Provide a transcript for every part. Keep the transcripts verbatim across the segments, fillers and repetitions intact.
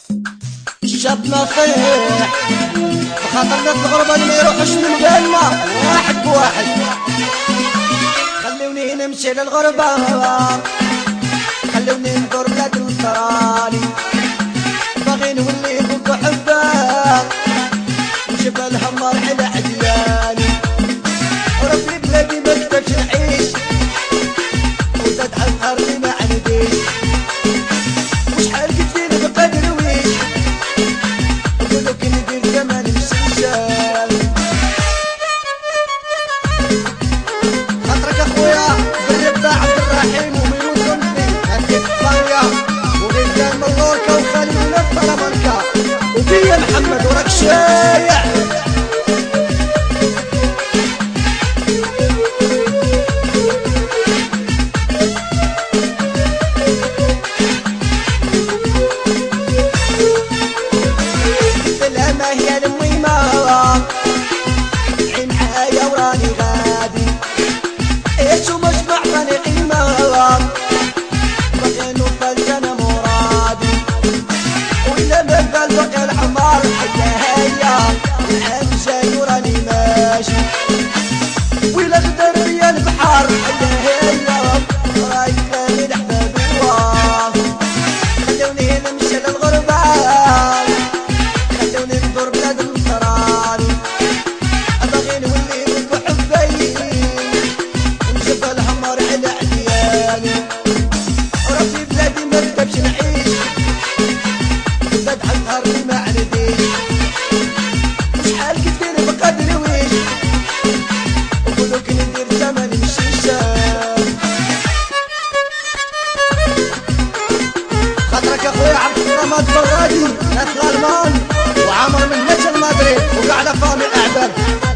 الشاب نصيح بخاطر ناس الغربة اللي ما يروحوش من بالنا واحد بواحد. خلوني نمشي للغربة، خلوني نزور بلاد النصراني، باغي نولي بوك حبان وجبل همر على عدياني. وربي بلادي ما كتبش نعيش وزاد على الارض ما عنديش، وشحال قلت لي نبقى درويش نقولو كي ندير زمان مشيشان. خاطرك اخويا بالربا عبد الرحيم وميمون زنبي هدي اسبانيا وغيزان ملوكا وخالي من سلامانكا وفيا محمد وراك شايع. برادي ناس الالمان وعمر من نجم مدريد وقاعده فامي الاعداد.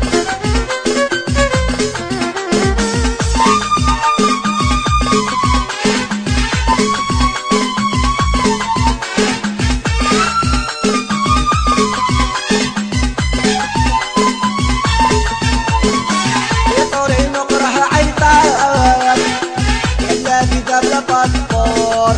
يا طوري نقرها عيطان يا في دبله باسبور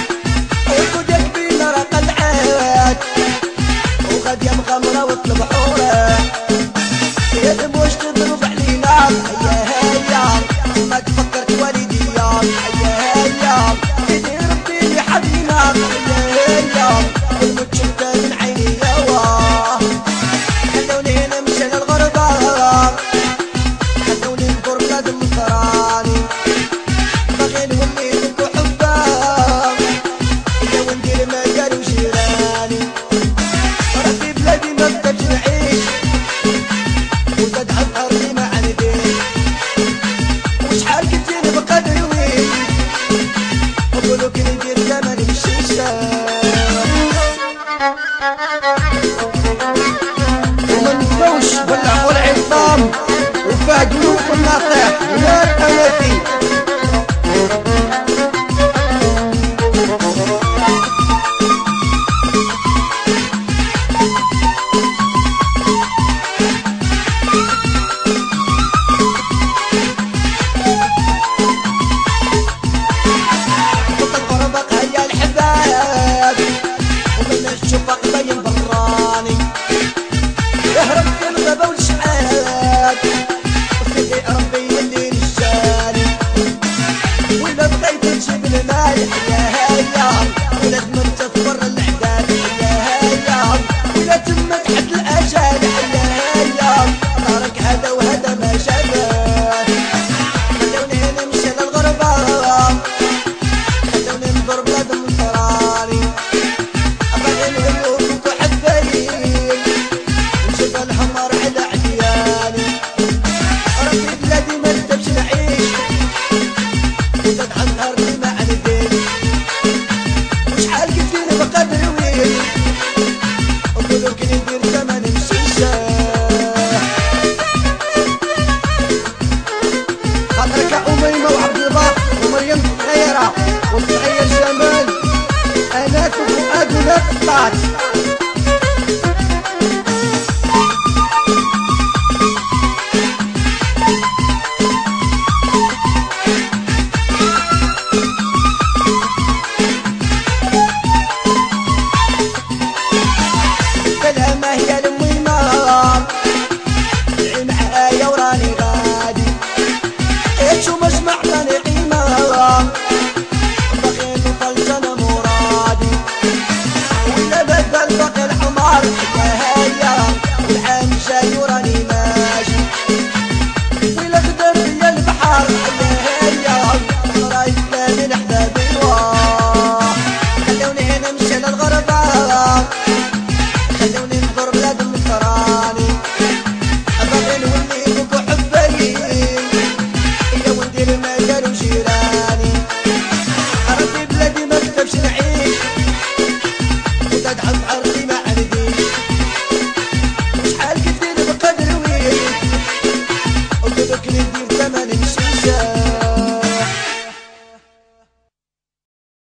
وغد يا مغامرة واطلب حورة يا دموش تضرب علينا. هيا هيا ما تفكر توالدي هيا هيا ايدي ربي اللي حبينا. هيا هيا والموت شفته من عيني يواه. خلوني نمشي للغربة، خلوني نزور بلاد النصراني، باغي نولي بك وحبان يا وندير مجال وجيراني. ربي بلادي ما بدكش نعيش وزاد على الارض ما عنديش، وشحال قلت لي نبقى درويش نقولو كي ندير زمان مشيشان. وما نساوش بالعفو العصام وفهد ولوف الناصح وناس اماتي. شوفك باين براني اهرب في الغابة والشعاب وسيدي ربي اللي نجاني. ولا بغيت تجيب المال يا هيا ولا تمن تصبر الاعداد يا هيا ولا تم تحت الاجال يا هيا نهارك هذا وهذا ما شافه. خلوني نمشي للغربة، خلوني نزور بلاد النصراني، ومريم ومريم وصغير جمال انات وفؤاد وناس طلعت.